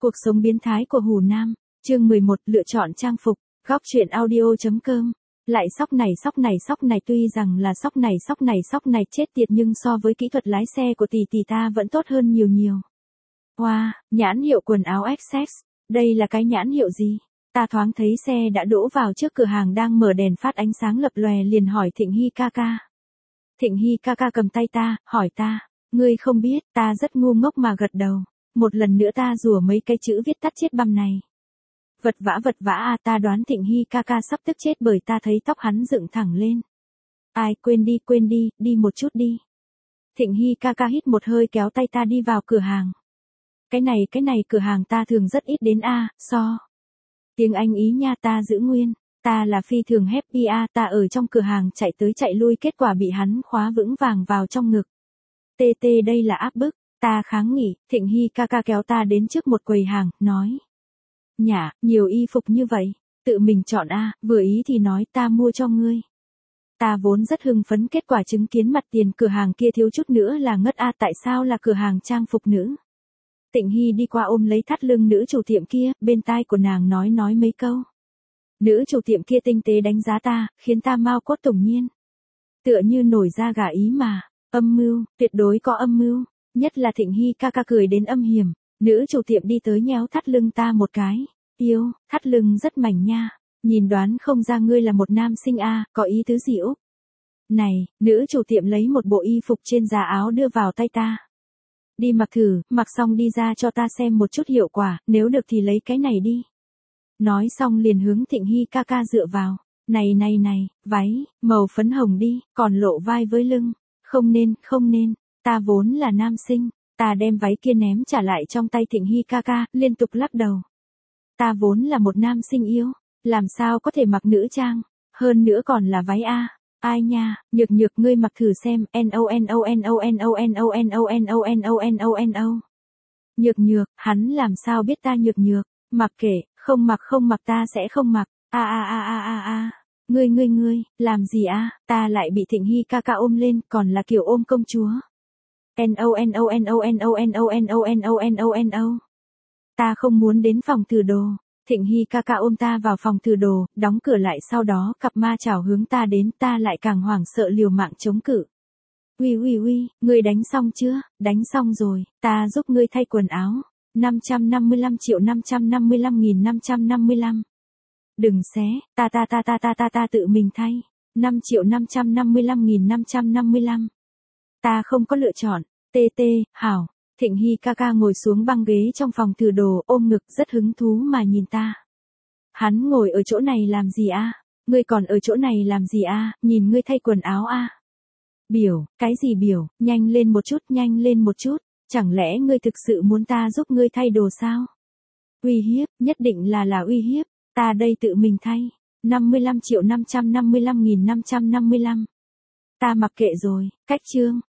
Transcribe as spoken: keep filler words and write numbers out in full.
Cuộc sống biến thái của Hồ Nam, chương mười một, lựa chọn trang phục, góc truyện audio.com. Lại sóc này sóc này sóc này tuy rằng là sóc này sóc này sóc này chết tiệt nhưng so với kỹ thuật lái xe của tỷ tỷ ta vẫn tốt hơn nhiều nhiều. Wow, nhãn hiệu quần áo ích ét, đây là cái nhãn hiệu gì? Ta thoáng thấy xe đã đỗ vào trước cửa hàng đang mở đèn phát ánh sáng lập lòe liền hỏi Thịnh Hy ca ca. Thịnh Hy ca ca cầm tay ta, hỏi ta, ngươi không biết, ta rất ngu ngốc mà gật đầu. Một lần nữa ta rủa mấy cái chữ viết tắt chết băm này. Vật vã vật vã à, ta đoán Thịnh Hy ca ca sắp tức chết bởi ta thấy tóc hắn dựng thẳng lên. Ai, quên đi quên đi, đi một chút đi. Thịnh Hy ca ca hít một hơi kéo tay ta đi vào cửa hàng. Cái này cái này cửa hàng ta thường rất ít đến a, à, so. Tiếng Anh ý nha ta giữ nguyên, ta là phi thường happy a, à, ta ở trong cửa hàng chạy tới chạy lui kết quả bị hắn khóa vững vàng vào trong ngực. Tê tê đây là áp bức. Ta kháng nghị, Thịnh Hy ca ca kéo ta đến trước một quầy hàng, nói. Nhả, nhiều y phục như vậy, tự mình chọn a, à, vừa ý thì nói ta mua cho ngươi. Ta vốn rất hưng phấn kết quả chứng kiến mặt tiền cửa hàng kia thiếu chút nữa là ngất a, à, tại sao là cửa hàng trang phục nữ. Thịnh Hy đi qua ôm lấy thắt lưng nữ chủ tiệm kia, bên tai của nàng nói nói mấy câu. Nữ chủ tiệm kia tinh tế đánh giá ta, khiến ta mau cốt tủng nhiên. Tựa như nổi da gà ý mà, âm mưu, tuyệt đối có âm mưu. Nhất là Thịnh Hy ca ca cười đến âm hiểm, nữ chủ tiệm đi tới nhéo thắt lưng ta một cái, yêu, thắt lưng rất mảnh nha, nhìn đoán không ra ngươi là một nam sinh a, à, có ý tứ gì Úc. Này, nữ chủ tiệm lấy một bộ y phục trên giá áo đưa vào tay ta. Đi mặc thử, mặc xong đi ra cho ta xem một chút hiệu quả, nếu được thì lấy cái này đi. Nói xong liền hướng Thịnh Hy ca ca dựa vào, này này này, váy, màu phấn hồng đi, còn lộ vai với lưng, không nên, không nên. Ta vốn là nam sinh, ta đem váy kia ném trả lại trong tay Thịnh Hy ca ca, liên tục lắc đầu. Ta vốn là một nam sinh yêu, làm sao có thể mặc nữ trang, hơn nữa còn là váy a. Ai nha, nhược nhược ngươi mặc thử xem, no no no no no no no no no no. Nhược nhược, hắn làm sao biết ta nhược nhược, mặc kệ, không mặc không mặc ta sẽ không mặc, a a a a a a. Ngươi ngươi ngươi, làm gì a, ta lại bị Thịnh Hy ca ca ôm lên, còn là kiểu ôm công chúa. No no no no no no no no no. Ta không muốn đến phòng thử đồ. Thịnh Hy ca ca ôm ta vào phòng thử đồ, đóng cửa lại sau đó cặp ma chảo hướng ta đến, ta lại càng hoảng sợ liều mạng chống cự. Uy uy uy, ngươi đánh xong chưa? Đánh xong rồi, ta giúp ngươi thay quần áo. năm trăm năm mươi lăm triệu năm trăm năm mươi lăm nghìn năm trăm năm mươi lăm. Đừng xé, ta ta ta ta ta ta ta tự mình thay. năm triệu năm trăm năm mươi lăm nghìn năm trăm năm mươi lăm. Ta không có lựa chọn. Tê tê, hảo. Thịnh Hy ca ca ngồi xuống băng ghế trong phòng thử đồ, ôm ngực rất hứng thú mà nhìn ta. Hắn ngồi ở chỗ này làm gì a? À? Ngươi còn ở chỗ này làm gì a? À? Nhìn ngươi thay quần áo a. À? Biểu, cái gì biểu, nhanh lên một chút, nhanh lên một chút. Chẳng lẽ ngươi thực sự muốn ta giúp ngươi thay đồ sao? Uy hiếp, nhất định là là uy hiếp. Ta đây tự mình thay. năm mươi lăm triệu năm trăm năm mươi lăm nghìn năm trăm năm mươi lăm. Ta mặc kệ rồi, cách chương.